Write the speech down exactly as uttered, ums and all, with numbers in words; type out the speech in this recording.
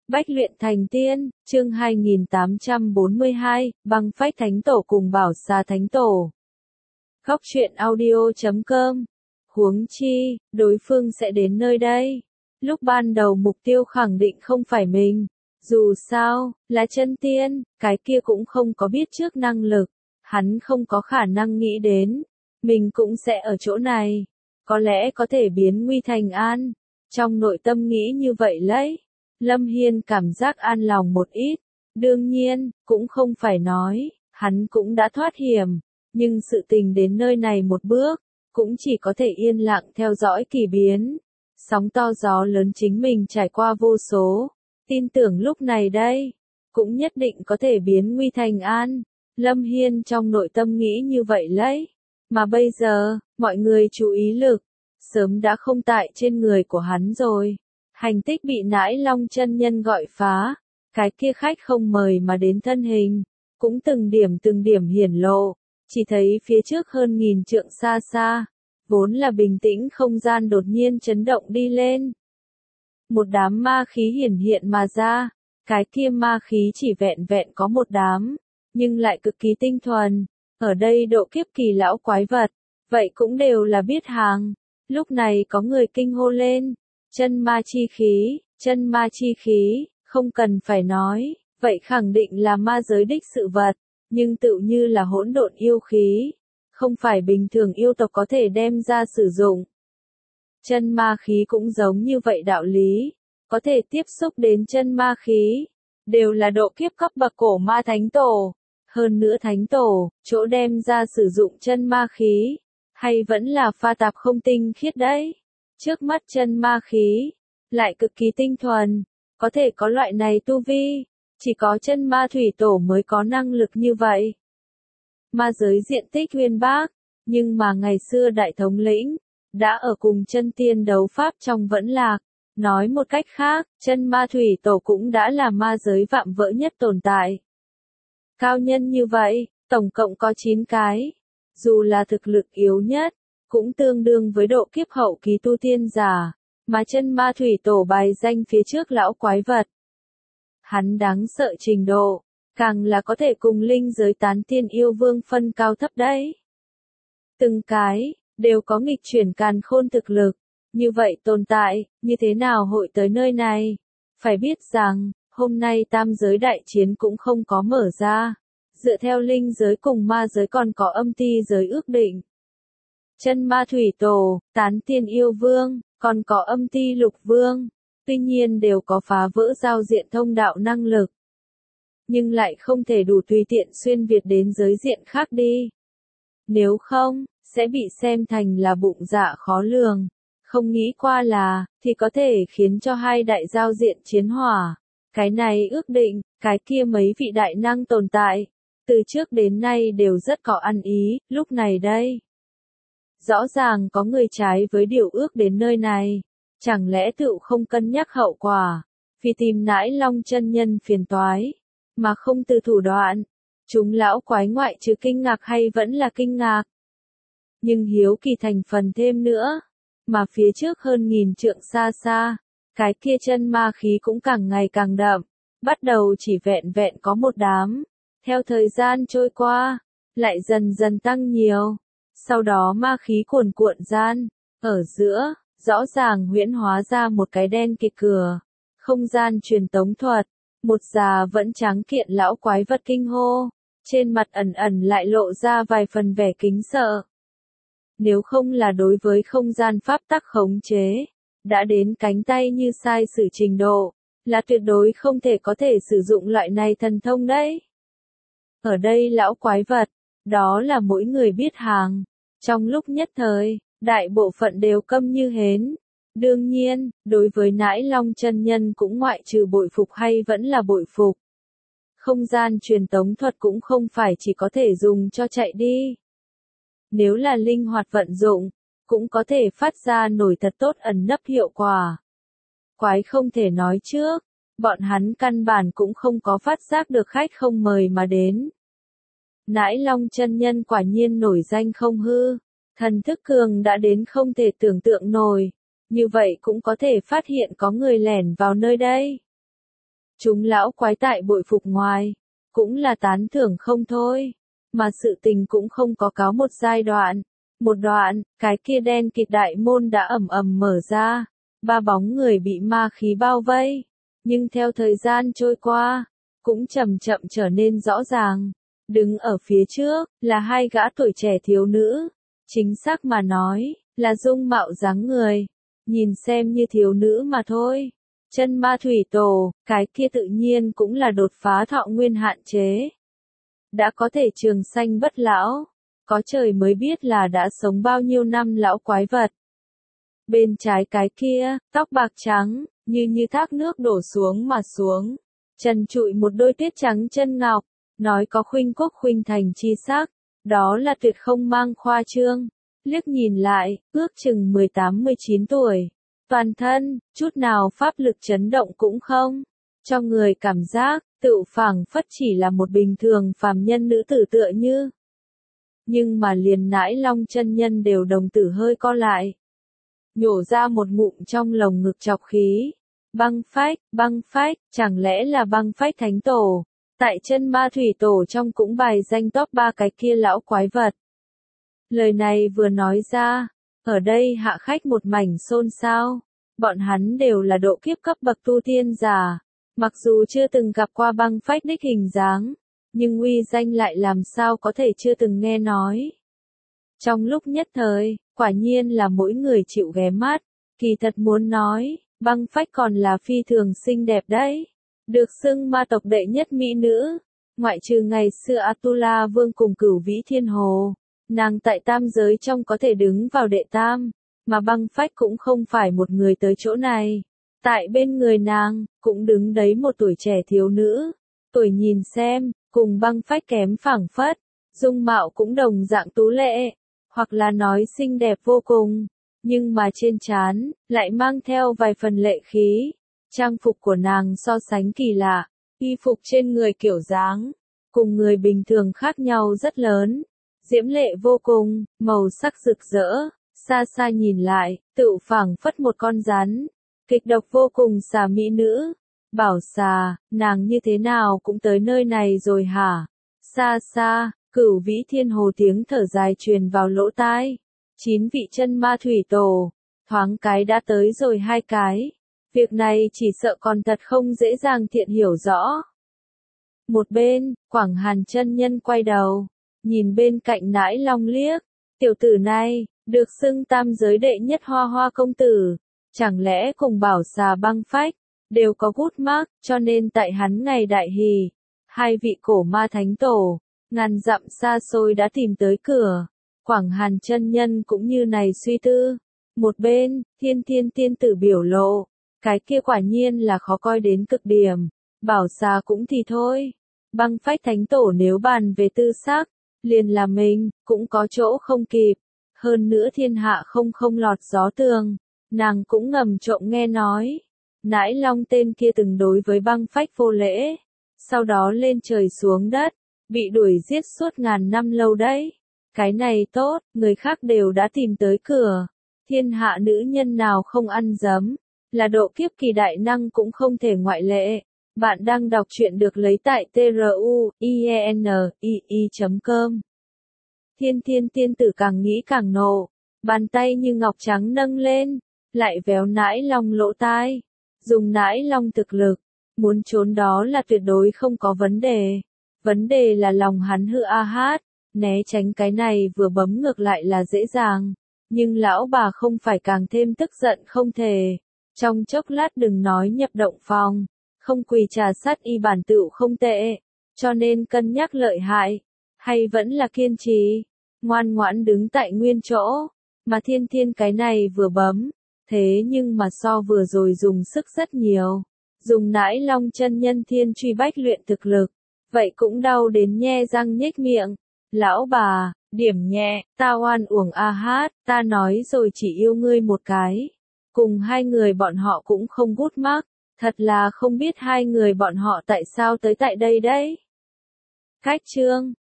Bách luyện thành tiên, chương hai nghìn tám trăm bốn mươi hai, băng phách thánh tổ cùng bảo xà thánh tổ. Góc truyện audio chấm com. Huống chi, đối phương sẽ đến nơi đây. Lúc ban đầu mục tiêu khẳng định không phải mình. Dù sao, là chân tiên, cái kia cũng không có biết trước năng lực. Hắn không có khả năng nghĩ đến. Mình cũng sẽ ở chỗ này. Có lẽ có thể biến nguy thành an. Trong nội tâm nghĩ như vậy lấy. Lâm Hiên cảm giác an lòng một ít. Đương nhiên, cũng không phải nói, hắn cũng đã thoát hiểm. Nhưng sự tình đến nơi này một bước, cũng chỉ có thể yên lặng theo dõi kỳ biến. Sóng to gió lớn chính mình trải qua vô số. Tin tưởng lúc này đây, cũng nhất định có thể biến nguy thành an. Lâm Hiên trong nội tâm nghĩ như vậy lấy. Mà bây giờ, mọi người chú ý lực, sớm đã không tại trên người của hắn rồi. Hành tích bị nãi long chân nhân gọi phá, cái kia khách không mời mà đến thân hình, cũng từng điểm từng điểm hiển lộ, chỉ thấy phía trước hơn nghìn trượng xa xa, vốn là bình tĩnh không gian đột nhiên chấn động đi lên. Một đám ma khí hiển hiện mà ra, cái kia ma khí chỉ vẹn vẹn có một đám, nhưng lại cực kỳ tinh thuần, ở đây độ kiếp kỳ lão quái vật, vậy cũng đều là biết hàng. Lúc này có người kinh hô lên. Chân ma chi khí, chân ma chi khí, không cần phải nói, vậy khẳng định là ma giới đích sự vật, nhưng tự như là hỗn độn yêu khí, không phải bình thường yêu tộc có thể đem ra sử dụng. Chân ma khí cũng giống như vậy đạo lý, có thể tiếp xúc đến chân ma khí, đều là độ kiếp cấp bậc cổ ma thánh tổ, hơn nữa thánh tổ, chỗ đem ra sử dụng chân ma khí, hay vẫn là pha tạp không tinh khiết đấy. Trước mắt chân ma khí, lại cực kỳ tinh thuần, có thể có loại này tu vi, chỉ có chân ma thủy tổ mới có năng lực như vậy. Ma giới diện tích uyên bác, nhưng mà ngày xưa đại thống lĩnh, đã ở cùng chân tiên đấu pháp trong vẫn lạc. Nói một cách khác, chân ma thủy tổ cũng đã là ma giới vạm vỡ nhất tồn tại. Cao nhân như vậy, tổng cộng có chín cái, dù là thực lực yếu nhất, cũng tương đương với độ kiếp hậu kỳ tu tiên giả, mà chân ma thủy tổ bài danh phía trước lão quái vật. Hắn đáng sợ trình độ, càng là có thể cùng linh giới tán tiên yêu vương phân cao thấp đấy. Từng cái, đều có nghịch chuyển càn khôn thực lực, như vậy tồn tại, như thế nào hội tới nơi này? Phải biết rằng, hôm nay tam giới đại chiến cũng không có mở ra, dựa theo linh giới cùng ma giới còn có âm ti giới ước định. Chân ma thủy tổ, tán tiên yêu vương, còn có âm ti lục vương, tuy nhiên đều có phá vỡ giao diện thông đạo năng lực. Nhưng lại không thể đủ tùy tiện xuyên việt đến giới diện khác đi. Nếu không, sẽ bị xem thành là bụng dạ khó lường. Không nghĩ qua là, thì có thể khiến cho hai đại giao diện chiến hỏa. Cái này ước định, cái kia mấy vị đại năng tồn tại. Từ trước đến nay đều rất có ăn ý, lúc này đây. Rõ ràng có người trái với điều ước đến nơi này, chẳng lẽ tựu không cân nhắc hậu quả, vì tìm nãi long chân nhân phiền toái, mà không từ thủ đoạn. Chúng lão quái ngoại trừ kinh ngạc hay vẫn là kinh ngạc. Nhưng hiếu kỳ thành phần thêm nữa, mà phía trước hơn nghìn trượng xa xa, cái kia chân ma khí cũng càng ngày càng đậm, bắt đầu chỉ vẹn vẹn có một đám, theo thời gian trôi qua, lại dần dần tăng nhiều. Sau đó ma khí cuồn cuộn gian, ở giữa, rõ ràng huyễn hóa ra một cái đen kịt cửa, không gian truyền tống thuật, một già vẫn trắng kiện lão quái vật kinh hô, trên mặt ẩn ẩn lại lộ ra vài phần vẻ kính sợ. Nếu không là đối với không gian pháp tắc khống chế, đã đến cánh tay như sai sử trình độ, là tuyệt đối không thể có thể sử dụng loại này thần thông đấy. Ở đây lão quái vật, đó là mỗi người biết hàng. Trong lúc nhất thời, đại bộ phận đều câm như hến. Đương nhiên, đối với nãi long chân nhân cũng ngoại trừ bội phục hay vẫn là bội phục. Không gian truyền tống thuật cũng không phải chỉ có thể dùng cho chạy đi. Nếu là linh hoạt vận dụng, cũng có thể phát ra nổi thật tốt ẩn nấp hiệu quả. Quái không thể nói trước, bọn hắn căn bản cũng không có phát giác được khách không mời mà đến. Nãi long chân nhân quả nhiên nổi danh không hư, thần thức cường đã đến không thể tưởng tượng nổi, như vậy cũng có thể phát hiện có người lẻn vào nơi đây. Chúng lão quái tại bội phục ngoài, cũng là tán thưởng không thôi, mà sự tình cũng không có cáo một giai đoạn. Một đoạn, cái kia đen kịt đại môn đã ầm ầm mở ra, ba bóng người bị ma khí bao vây, nhưng theo thời gian trôi qua, cũng chậm chậm trở nên rõ ràng. Đứng ở phía trước, là hai gã tuổi trẻ thiếu nữ, chính xác mà nói, là dung mạo dáng người, nhìn xem như thiếu nữ mà thôi. Chân ma thủy tổ, cái kia tự nhiên cũng là đột phá thọ nguyên hạn chế. Đã có thể trường sanh bất lão, có trời mới biết là đã sống bao nhiêu năm lão quái vật. Bên trái cái kia, tóc bạc trắng, như như thác nước đổ xuống mà xuống, trần trụi một đôi tuyết trắng chân ngọc, nói có khuynh quốc khuynh thành chi sắc, đó là tuyệt không mang khoa trương. Liếc nhìn lại, ước chừng mười tám mười chín tuổi, toàn thân, chút nào pháp lực chấn động cũng không, cho người cảm giác, tựu phảng phất chỉ là một bình thường phàm nhân nữ tử tựa như. Nhưng mà liền nãi long chân nhân đều đồng tử hơi co lại. Nhổ ra một ngụm trong lồng ngực chọc khí. Băng phách, băng phách, chẳng lẽ là băng phách thánh tổ. Tại chân ma thủy tổ trong cũng bài danh top ba cái kia lão quái vật. Lời này vừa nói ra, ở đây hạ khách một mảnh xôn xao. Bọn hắn đều là độ kiếp cấp bậc tu tiên giả. Mặc dù chưa từng gặp qua băng phách đích hình dáng, nhưng uy danh lại làm sao có thể chưa từng nghe nói. Trong lúc nhất thời, quả nhiên là mỗi người chịu ghé mắt, kỳ thật muốn nói, băng phách còn là phi thường xinh đẹp đấy. Được xưng ma tộc đệ nhất mỹ nữ, ngoại trừ ngày xưa Atula Vương cùng Cửu Vĩ Thiên Hồ, nàng tại tam giới trong có thể đứng vào đệ tam, mà băng phách cũng không phải một người tới chỗ này. Tại bên người nàng, cũng đứng đấy một tuổi trẻ thiếu nữ, tuổi nhìn xem, cùng băng phách kém phảng phất, dung mạo cũng đồng dạng tú lệ, hoặc là nói xinh đẹp vô cùng, nhưng mà trên trán lại mang theo vài phần lệ khí. Trang phục của nàng so sánh kỳ lạ, y phục trên người kiểu dáng, cùng người bình thường khác nhau rất lớn, diễm lệ vô cùng, màu sắc rực rỡ, xa xa nhìn lại, tựu phảng phất một con rắn, kịch độc vô cùng xà mỹ nữ. Bảo xà, nàng như thế nào cũng tới nơi này rồi hả? Xa xa, Cửu Vĩ Thiên Hồ tiếng thở dài truyền vào lỗ tai. Chín vị chân ma thủy tổ, thoáng cái đã tới rồi hai cái. Việc này chỉ sợ còn thật không dễ dàng thiện hiểu rõ. Một bên, Quảng Hàn chân nhân quay đầu, nhìn bên cạnh nãi long liếc. Tiểu tử này, được xưng tam giới đệ nhất hoa hoa công tử, chẳng lẽ cùng bảo xà băng phách đều có gút mác, cho nên tại hắn ngày đại hỷ, hai vị cổ ma thánh tổ, ngàn dặm xa xôi đã tìm tới cửa. Quảng Hàn chân nhân cũng như này suy tư. Một bên, Thiên Thiên tiên tử biểu lộ, cái kia quả nhiên là khó coi đến cực điểm. Bảo xà cũng thì thôi, băng phách thánh tổ nếu bàn về tư sắc, liền là mình, cũng có chỗ không kịp. Hơn nữa thiên hạ không không lọt gió tường, nàng cũng ngầm trộm nghe nói. Nãi long tên kia từng đối với băng phách vô lễ, sau đó lên trời xuống đất, bị đuổi giết suốt ngàn năm lâu đấy. Cái này tốt, người khác đều đã tìm tới cửa. Thiên hạ nữ nhân nào không ăn dấm, là độ kiếp kỳ đại năng cũng không thể ngoại lệ. Bạn đang đọc truyện được lấy tại truyện chấm com. Thiên Thiên tiên tử càng nghĩ càng nộ, bàn tay như ngọc trắng nâng lên, lại véo nãi long lỗ tai. Dùng nãi long thực lực, muốn trốn đó là tuyệt đối không có vấn đề. Vấn đề là lòng hắn hư a hát, né tránh cái này vừa bấm ngược lại là dễ dàng. Nhưng lão bà không phải càng thêm tức giận không thể. Trong chốc lát đừng nói nhập động phòng, không quỳ trà sát y bản tựu không tệ. Cho nên cân nhắc lợi hại, hay vẫn là kiên trì, ngoan ngoãn đứng tại nguyên chỗ. Mà Thiên Thiên cái này vừa bấm. Thế nhưng mà so vừa rồi dùng sức rất nhiều, dùng nãi long chân nhân thiên truy bách luyện thực lực, vậy cũng đau đến nhe răng nhếch miệng. Lão bà, điểm nhẹ, ta oan uổng a hát, ta nói rồi chỉ yêu ngươi một cái. Cùng hai người bọn họ cũng không gút mắc, thật là không biết hai người bọn họ tại sao tới tại đây đấy. Khách chương